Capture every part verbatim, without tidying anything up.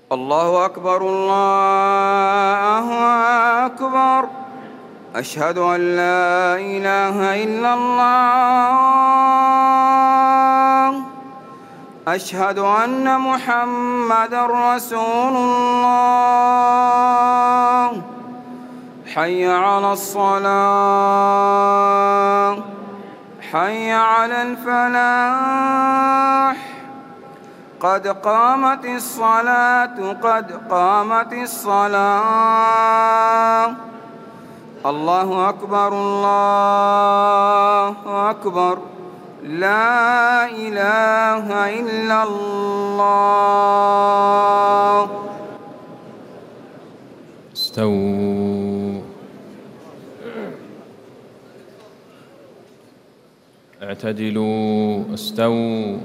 الله أكبر الله أكبر. أشهد أن لا إله إلا الله. أشهد أن محمدًا رسول الله. حي على الصلاة، حي على الفلاح. قد قامت الصلاة، قد قامت الصلاة. الله أكبر الله أكبر. لا إله إلا الله. استووا، اعتدلوا، استووا.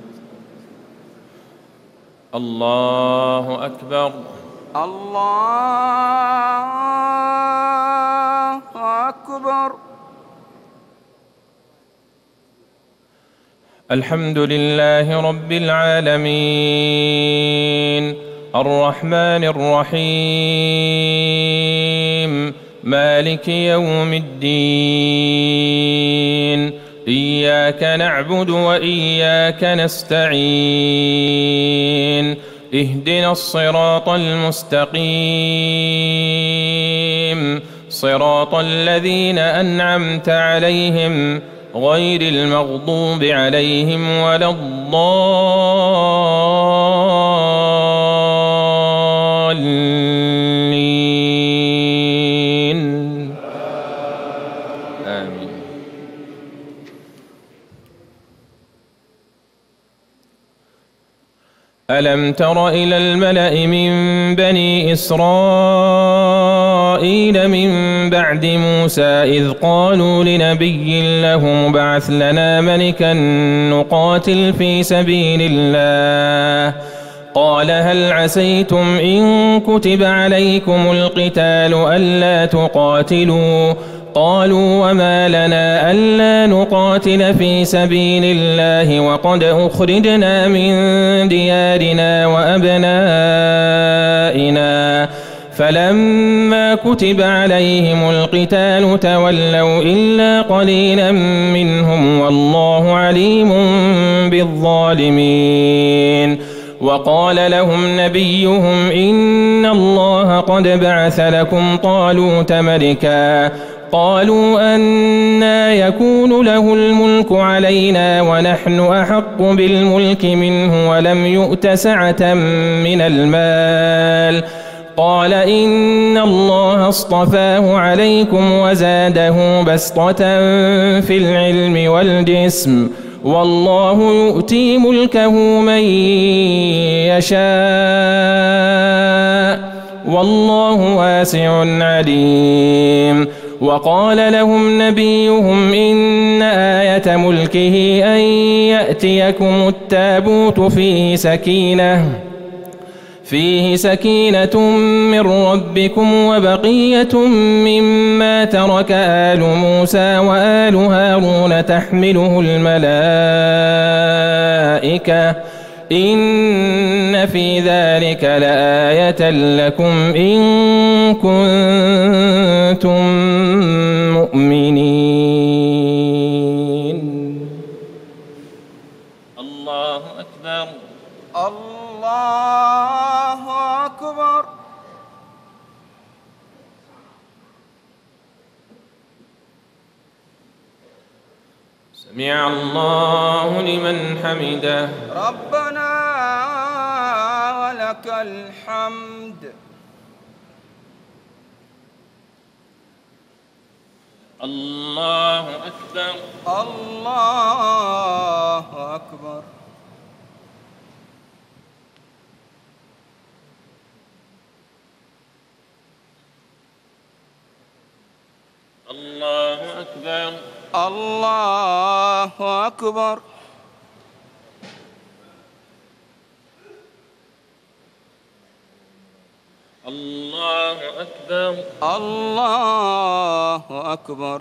الله أكبر الله أكبر. الحمد لله رب العالمين، الرحمن الرحيم، مالك يوم الدين. إياك نعبد وإياك نستعين. اهدنا الصراط المستقيم، صراط الذين أنعمت عليهم غير المغضوب عليهم ولا الضالين. آمين. ألم تر إلى الملأ من بني إسرائيل من بعد موسى إذ قالوا لنبي له ابعث لنا ملكا نقاتل في سبيل الله قال هل عسيتم إن كتب عليكم القتال ألا تقاتلوا قالوا وما لنا ألا نقاتل في سبيل الله وقد أخرجنا من ديارنا وأبنائنا فلما كتب عليهم القتال تولوا إلا قليلا منهم والله عليم بالظالمين. وقال لهم نبيهم إن الله قد بعث لكم طالوت ملكا قالوا أنى يكون له الملك علينا ونحن أحق بالملك منه ولم يؤت سعة من المال قال إن الله اصطفاه عليكم وزاده بسطة في العلم والجسم والله يؤتي ملكه من يشاء والله واسع عليم. وقال لهم نبيهم إن آية ملكه أن يأتيكم التابوت فيه سكينة فيه سكينة من ربكم وبقية مما ترك آل موسى وآل هارون تحمله الملائكة إن في ذلك لآية لكم إن كنتم مؤمنين. الله أكبر الله أكبر. سمع الله لمن حمده. ربنا ولك الحمد. الله أكبر الله أكبر. الله أكبر الله أكبر. الله أكبر الله أكبر.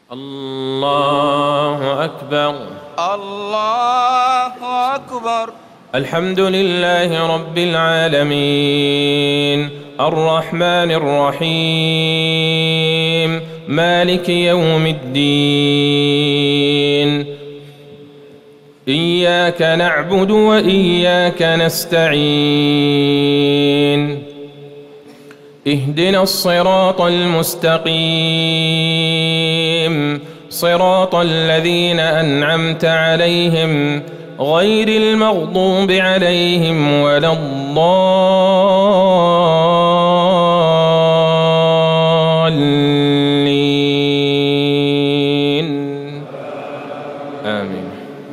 الله أكبر. الله أكبر. الحمد لله رب العالمين الرحمن الرحيم مالك يوم الدين إياك نعبد وإياك نستعين اهدنا الصراط المستقيم صراط الذين أنعمت عليهم غير المغضوب عليهم ولا الضالين آمين.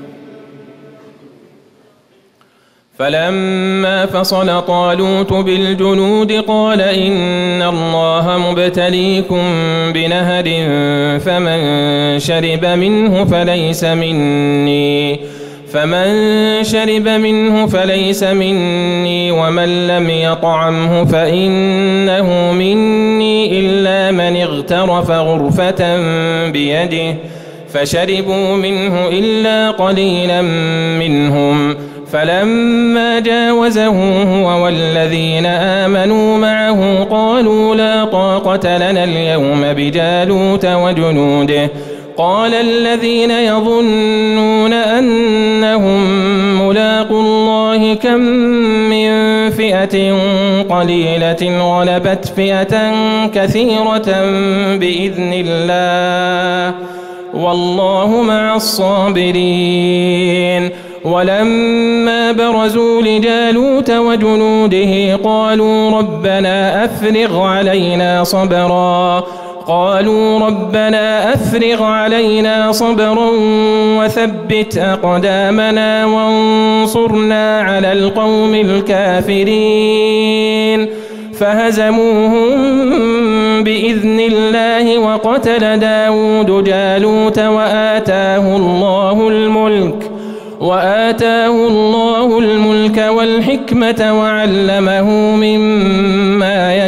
فلما فصل طالوت بالجنود قال إن الله مبتليكم بنهر فمن شرب منه فليس مني فمن شرب منه فليس مني ومن لم يطعمه فإنه مني إلا من اغترف غرفة بيده فشربوا منه إلا قليلا منهم فلما جاوزه هو والذين آمنوا معه قالوا لا طاقة لنا اليوم بجالوت وجنوده قال الذين يظنون أنهم ملاقو الله كم من فئة قليلة غلبت فئة كثيرة بإذن الله والله مع الصابرين. ولما برزوا لجالوت وجنوده قالوا ربنا أفرغ علينا صبرا قالوا ربنا أفرغ علينا صبرا وثبت أقدامنا وانصرنا على القوم الكافرين فهزموهم بإذن الله وقتل داود جالوت وآتاه الله الملك وآتاه الله الملك والحكمة وعلمه مما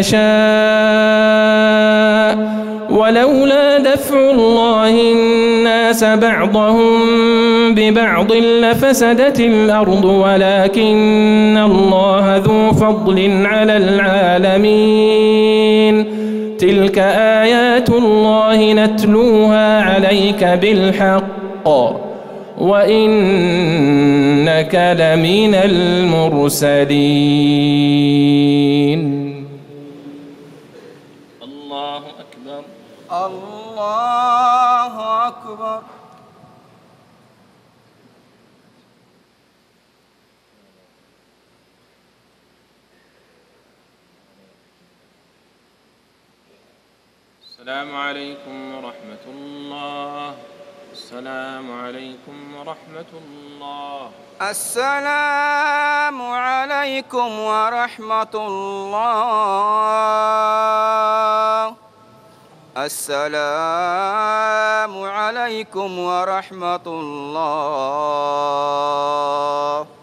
يشاء ولولا دفع الله الناس بعضهم ببعض لفسدت الأرض ولكن الله ذو فضل على العالمين. تلك آيات الله نتلوها عليك بالحق وإنك لمن المرسلين. الله أكبر. الله أكبر. السلام عليكم ورحمة الله. السلام عليكم ورحمة الله. السلام عليكم ورحمة الله. السلام عليكم ورحمة الله.